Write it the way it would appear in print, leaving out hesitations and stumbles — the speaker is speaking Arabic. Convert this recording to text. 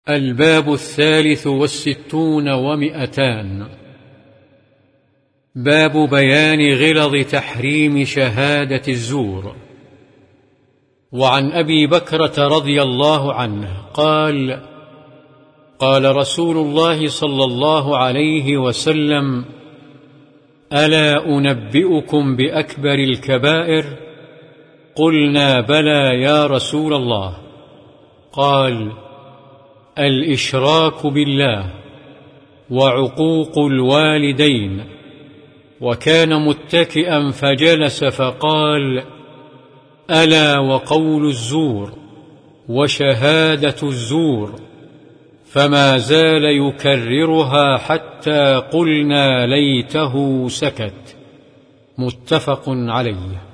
الباب 63 و200. باب بيان غلظ تحريم شهادة الزور. وعن أبي بكرة رضي الله عنه قال: قال رسول الله صلى الله عليه وسلم: ألا أنبئكم بأكبر الكبائر؟ قلنا: بلى يا رسول الله. قال: الإشراك بالله، وعقوق الوالدين. وكان متكئا فجلس فقال: ألا وقول الزور، وشهادة الزور. فما زال يكررها حتى قلنا ليته سكت. متفق عليه.